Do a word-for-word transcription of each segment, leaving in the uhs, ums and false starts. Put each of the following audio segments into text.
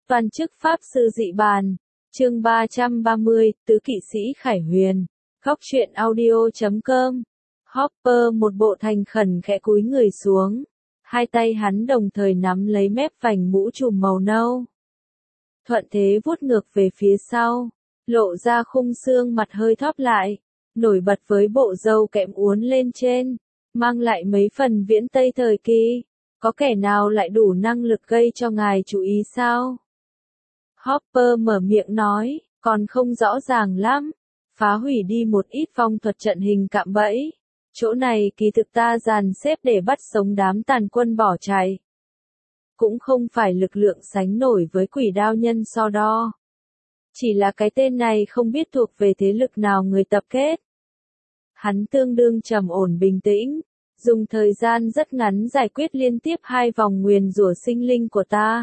Toàn chức Pháp Sư Dị Bàn, chương ba trăm ba mươi, Tứ Kỵ Sĩ Khải Huyền, góc truyện audio chấm com. Hopper một bộ thành khẩn khẽ cúi người xuống, hai tay hắn đồng thời nắm lấy mép vành mũ trùm màu nâu. Thuận thế vuốt ngược về phía sau, lộ ra khung xương mặt hơi thóp lại, nổi bật với bộ râu kẽm uốn lên trên, mang lại mấy phần viễn Tây thời kỳ. Có kẻ nào lại đủ năng lực gây cho ngài chú ý sao? Hopper mở miệng nói, còn không rõ ràng lắm. Phá hủy đi một ít phong thuật trận hình cạm bẫy. Chỗ này kỳ thực ta dàn xếp để bắt sống đám tàn quân bỏ chạy. Cũng không phải lực lượng sánh nổi với quỷ đao nhân so đo. Chỉ là cái tên này không biết thuộc về thế lực nào người tập kết. Hắn tương đương trầm ổn bình tĩnh. Dùng thời gian rất ngắn giải quyết liên tiếp hai vòng nguyền rủa sinh linh của ta.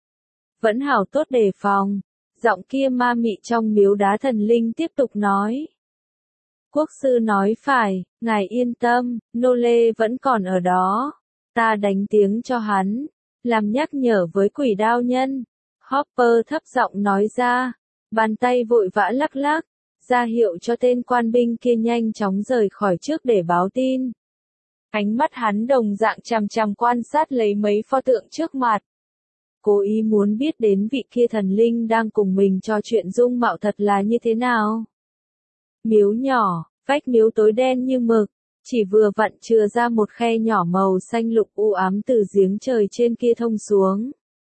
Vẫn hảo tốt đề phòng. Giọng kia ma mị trong miếu đá thần linh tiếp tục nói. Quốc sư nói phải, ngài yên tâm, nô lê vẫn còn ở đó. Ta đánh tiếng cho hắn, làm nhắc nhở với quỷ đao nhân. Hopper thấp giọng nói ra, bàn tay vội vã lắc lắc, ra hiệu cho tên quan binh kia nhanh chóng rời khỏi trước để báo tin. Ánh mắt hắn đồng dạng chằm chằm quan sát lấy mấy pho tượng trước mặt. Cố ý muốn biết đến vị kia thần linh đang cùng mình trò chuyện dung mạo thật là như thế nào. Miếu nhỏ, vách miếu tối đen như mực, chỉ vừa vặn chừa ra một khe nhỏ màu xanh lục u ám từ giếng trời trên kia thông xuống.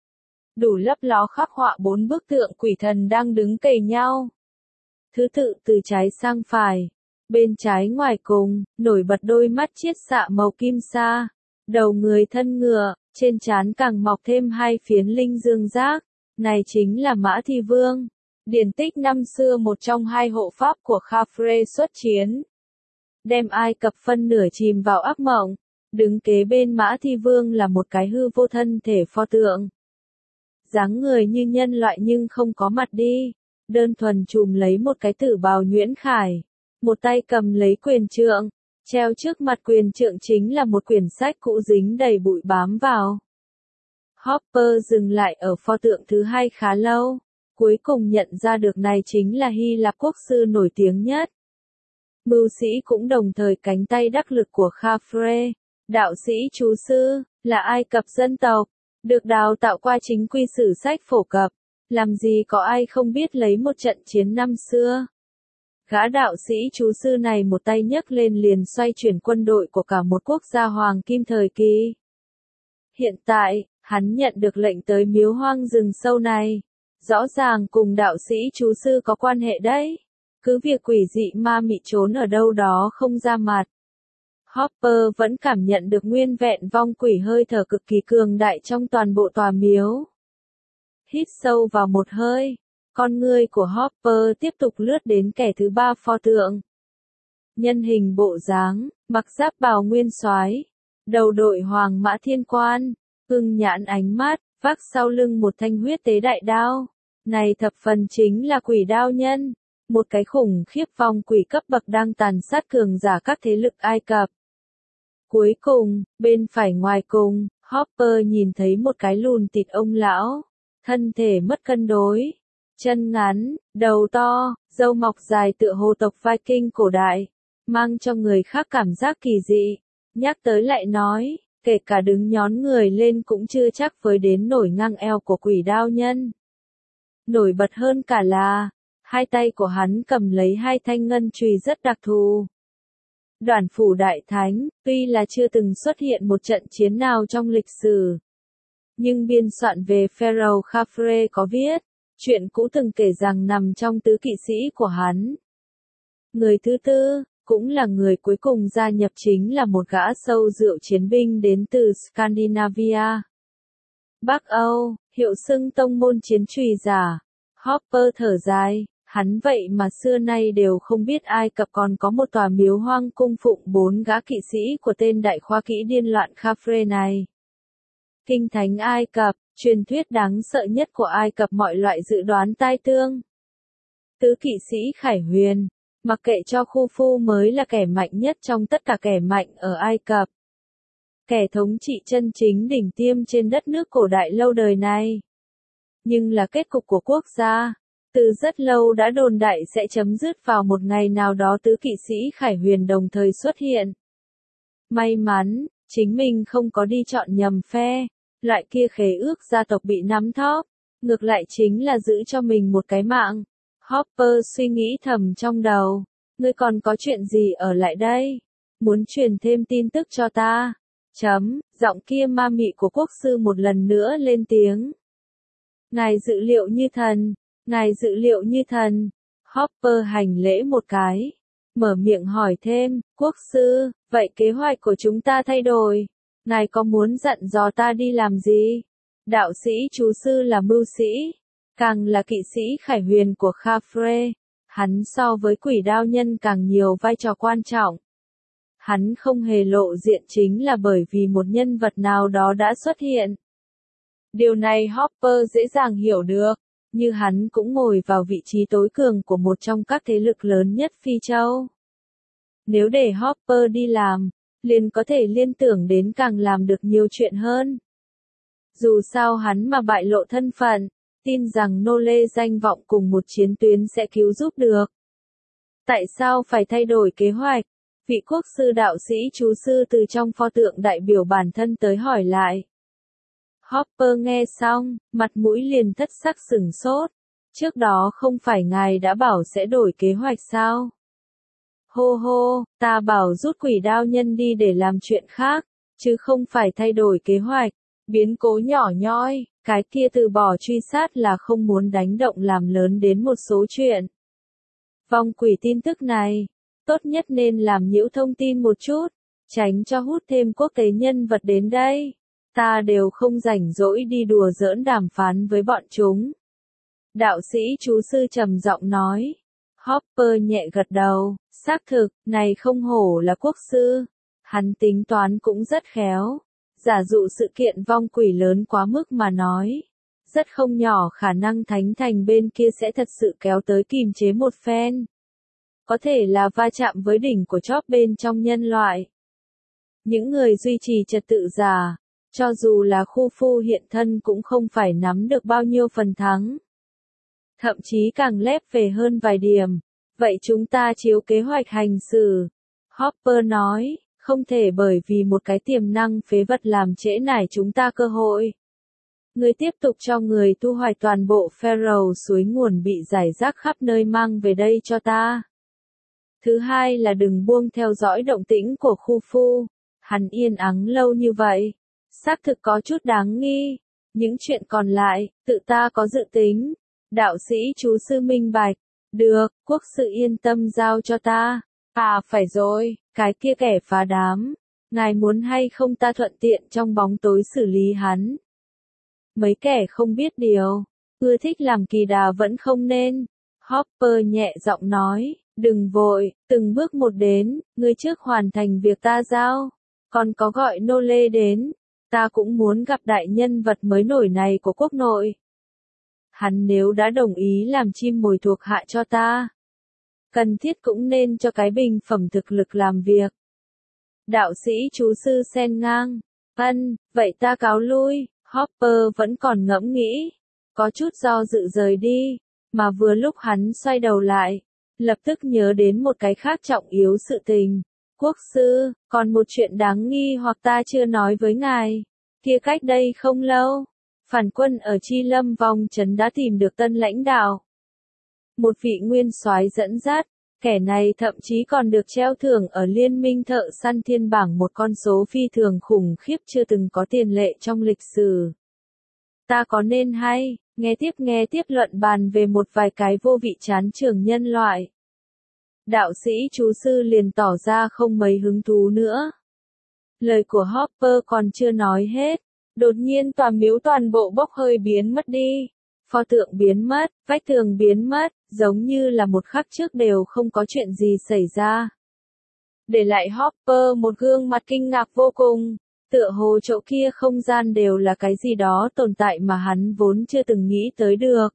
Đủ lấp ló khắc họa bốn bức tượng quỷ thần đang đứng kề nhau. Thứ tự từ trái sang phải. Bên trái ngoài cùng, nổi bật đôi mắt chiết xạ màu kim sa, đầu người thân ngựa, trên trán càng mọc thêm hai phiến linh dương giác, này chính là Mã Thi Vương. Điển tích năm xưa một trong hai hộ pháp của Khafre xuất chiến. Đem Ai Cập phân nửa chìm vào ác mộng, đứng kế bên Mã Thi Vương là một cái hư vô thân thể pho tượng. Dáng người như nhân loại nhưng không có mặt đi, đơn thuần trùm lấy một cái tử bào nhuyễn khải. Một tay cầm lấy quyền trượng, treo trước mặt quyền trượng chính là một quyển sách cũ dính đầy bụi bám vào. Hopper dừng lại ở pho tượng thứ hai khá lâu, cuối cùng nhận ra được này chính là Hy Lạp quốc sư nổi tiếng nhất. Mưu sĩ cũng đồng thời cánh tay đắc lực của Khafre, đạo sĩ chú sư, là Ai Cập dân tộc, được đào tạo qua chính quy sử sách phổ cập, làm gì có ai không biết lấy một trận chiến năm xưa. Gã đạo sĩ chú sư này một tay nhấc lên liền xoay chuyển quân đội của cả một quốc gia hoàng kim thời kỳ. Hiện tại, hắn nhận được lệnh tới miếu hoang rừng sâu này. Rõ ràng cùng đạo sĩ chú sư có quan hệ đấy. Cứ việc quỷ dị ma mị trốn ở đâu đó không ra mặt. Hopper vẫn cảm nhận được nguyên vẹn vong quỷ hơi thở cực kỳ cường đại trong toàn bộ tòa miếu. Hít sâu vào một hơi. Con ngươi của Hopper tiếp tục lướt đến kẻ thứ ba pho tượng. Nhân hình bộ dáng, mặc giáp bào nguyên soái, đầu đội hoàng mã thiên quan, ưng nhãn ánh mắt, vác sau lưng một thanh huyết tế đại đao. Này thập phần chính là quỷ đao nhân, một cái khủng khiếp vong quỷ cấp bậc đang tàn sát cường giả các thế lực Ai Cập. Cuối cùng, bên phải ngoài cùng, Hopper nhìn thấy một cái lùn tịt ông lão, thân thể mất cân đối. Chân ngắn, đầu to, râu mọc dài tựa hồ tộc Viking cổ đại, mang cho người khác cảm giác kỳ dị. Nhắc tới lại nói, kể cả đứng nhón người lên cũng chưa chắc với đến nổi ngang eo của quỷ đao nhân. Nổi bật hơn cả là, hai tay của hắn cầm lấy hai thanh ngân chùy rất đặc thù. Đoản phủ đại thánh, tuy là chưa từng xuất hiện một trận chiến nào trong lịch sử, nhưng biên soạn về Pharaoh Khafre có viết. Chuyện cũ từng kể rằng nằm trong tứ kỵ sĩ của hắn. Người thứ tư, cũng là người cuối cùng gia nhập chính là một gã sâu rượu chiến binh đến từ Scandinavia. Bắc Âu, hiệu xưng tông môn chiến chùy giả. Hopper thở dài, hắn vậy mà xưa nay đều không biết Ai Cập còn có một tòa miếu hoang cung phụng bốn gã kỵ sĩ của tên đại khoa kỹ điên loạn Khafre này. Kinh thánh Ai Cập, truyền thuyết đáng sợ nhất của Ai Cập mọi loại dự đoán tai tương. Tứ kỵ sĩ Khải Huyền, mặc kệ cho Khufu mới là kẻ mạnh nhất trong tất cả kẻ mạnh ở Ai Cập. Kẻ thống trị chân chính đỉnh tiêm trên đất nước cổ đại lâu đời này. Nhưng là kết cục của quốc gia. Từ rất lâu đã đồn đại sẽ chấm dứt vào một ngày nào đó tứ kỵ sĩ Khải Huyền đồng thời xuất hiện. May mắn, chính mình không có đi chọn nhầm phe, loại kia khế ước gia tộc bị nắm thóp, ngược lại chính là giữ cho mình một cái mạng. Hopper suy nghĩ thầm trong đầu, ngươi còn có chuyện gì ở lại đây? Muốn truyền thêm tin tức cho ta? Chấm, giọng kia ma mị của quốc sư một lần nữa lên tiếng. Ngài dự liệu như thần, ngài dự liệu như thần. Hopper hành lễ một cái, mở miệng hỏi thêm, quốc sư, vậy kế hoạch của chúng ta thay đổi, ngài có muốn dặn dò ta đi làm gì? Đạo sĩ chú sư là mưu sĩ, càng là kỵ sĩ Khải Huyền của Khafre, hắn so với quỷ đao nhân càng nhiều vai trò quan trọng. Hắn không hề lộ diện chính là bởi vì một nhân vật nào đó đã xuất hiện. Điều này Hopper dễ dàng hiểu được, như hắn cũng ngồi vào vị trí tối cường của một trong các thế lực lớn nhất Phi Châu. Nếu để Hopper đi làm, liền có thể liên tưởng đến càng làm được nhiều chuyện hơn. Dù sao hắn mà bại lộ thân phận, tin rằng nô lê danh vọng cùng một chiến tuyến sẽ cứu giúp được. Tại sao phải thay đổi kế hoạch? Vị quốc sư đạo sĩ chú sư từ trong pho tượng đại biểu bản thân tới hỏi lại. Hopper nghe xong, mặt mũi liền thất sắc sửng sốt. Trước đó không phải ngài đã bảo sẽ đổi kế hoạch sao? Hô hô, ta bảo rút quỷ đao nhân đi để làm chuyện khác, chứ không phải thay đổi kế hoạch. Biến cố nhỏ nhoi, cái kia từ bỏ truy sát là không muốn đánh động làm lớn đến một số chuyện. Vong quỷ tin tức này, tốt nhất nên làm nhiễu thông tin một chút, tránh cho hút thêm quốc tế nhân vật đến đây. Ta đều không rảnh rỗi đi đùa giỡn đàm phán với bọn chúng. Đạo sĩ chú sư trầm giọng nói. Hopper nhẹ gật đầu, xác thực, này không hổ là quốc sư. Hắn tính toán cũng rất khéo. Giả dụ sự kiện vong quỷ lớn quá mức mà nói. Rất không nhỏ khả năng thánh thành bên kia sẽ thật sự kéo tới kìm chế một phen. Có thể là va chạm với đỉnh của chóp bên trong nhân loại. Những người duy trì trật tự giả, cho dù là khu phu hiện thân cũng không phải nắm được bao nhiêu phần thắng. Thậm chí càng lép về hơn vài điểm. Vậy chúng ta chiếu kế hoạch hành xử. Hopper nói, không thể bởi vì một cái tiềm năng phế vật làm trễ nải chúng ta cơ hội. Người tiếp tục cho người thu hoạch toàn bộ Pharaoh suối nguồn bị rải rác khắp nơi mang về đây cho ta. Thứ hai là đừng buông theo dõi động tĩnh của khu phu. Hắn yên ắng lâu như vậy. Xác thực có chút đáng nghi. Những chuyện còn lại, tự ta có dự tính. Đạo sĩ chú sư minh bạch. Được, quốc sự yên tâm giao cho ta. À phải rồi, cái kia kẻ phá đám. Ngài muốn hay không ta thuận tiện trong bóng tối xử lý hắn. Mấy kẻ không biết điều, ưa thích làm kỳ đà vẫn không nên. Hopper nhẹ giọng nói, đừng vội, từng bước một đến, ngươi trước hoàn thành việc ta giao. Còn có gọi nô lê đến, ta cũng muốn gặp đại nhân vật mới nổi này của quốc nội. Hắn nếu đã đồng ý làm chim mồi thuộc hạ cho ta, cần thiết cũng nên cho cái bình phẩm thực lực làm việc. Đạo sĩ chú sư xen ngang, ân, vậy ta cáo lui. Hopper vẫn còn ngẫm nghĩ, có chút do dự rời đi, mà vừa lúc hắn xoay đầu lại, lập tức nhớ đến một cái khác trọng yếu sự tình. Quốc sư, còn một chuyện đáng nghi hoặc ta chưa nói với ngài. Kia cách đây không lâu, phản quân ở Chi Lâm vòng trấn đã tìm được tân lãnh đạo. Một vị nguyên soái dẫn dắt, kẻ này thậm chí còn được treo thưởng ở Liên minh thợ săn thiên bảng, một con số phi thường khủng khiếp chưa từng có tiền lệ trong lịch sử. Ta có nên hay, nghe tiếp nghe tiếp luận bàn về một vài cái vô vị chán trường nhân loại. Đạo sĩ chú sư liền tỏ ra không mấy hứng thú nữa. Lời của Hopper còn chưa nói hết, đột nhiên tòa miếu toàn bộ bốc hơi biến mất đi. Pho tượng biến mất, vách tường biến mất, giống như là một khắc trước đều không có chuyện gì xảy ra. Để lại Hopper một gương mặt kinh ngạc vô cùng, tựa hồ chỗ kia không gian đều là cái gì đó tồn tại mà hắn vốn chưa từng nghĩ tới được.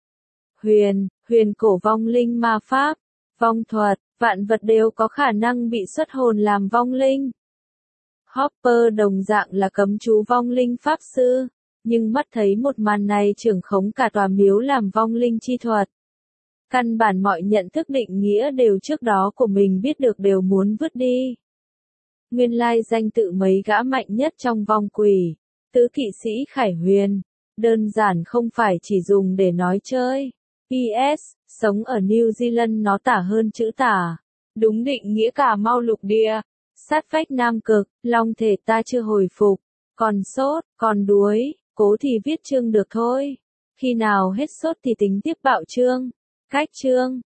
Huyền, huyền cổ vong linh ma pháp, vong thuật, vạn vật đều có khả năng bị xuất hồn làm vong linh. Hopper đồng dạng là cấm chú vong linh pháp sư, Nhưng mắt thấy một màn này trưởng khống cả tòa miếu làm vong linh chi thuật. Căn bản mọi nhận thức định nghĩa đều trước đó của mình biết được đều muốn vứt đi. Nguyên lai danh tự mấy gã mạnh nhất trong vong quỷ, tứ kỵ sĩ Khải Huyền, đơn giản không phải chỉ dùng để nói chơi. pê ét, sống ở New Zealand nó tả hơn chữ tả. Đúng định nghĩa Cà Mau lục địa, sát vách Nam Cực, long thể ta chưa hồi phục, còn sốt, còn đuối, cố thì viết chương được thôi. Khi nào hết sốt thì tính tiếp bạo chương. Cách chương